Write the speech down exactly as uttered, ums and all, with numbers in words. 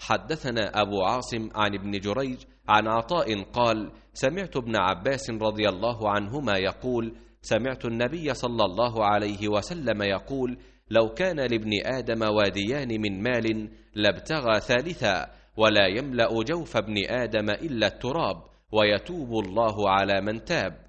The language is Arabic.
حدثنا أبو عاصم عن ابن جريج عن عطاء قال: سمعت ابن عباس رضي الله عنهما يقول: سمعت النبي صلى الله عليه وسلم يقول: لو كان لابن آدم واديان من مال لابتغى ثالثا، ولا يملأ جوف ابن آدم إلا التراب، ويتوب الله على من تاب.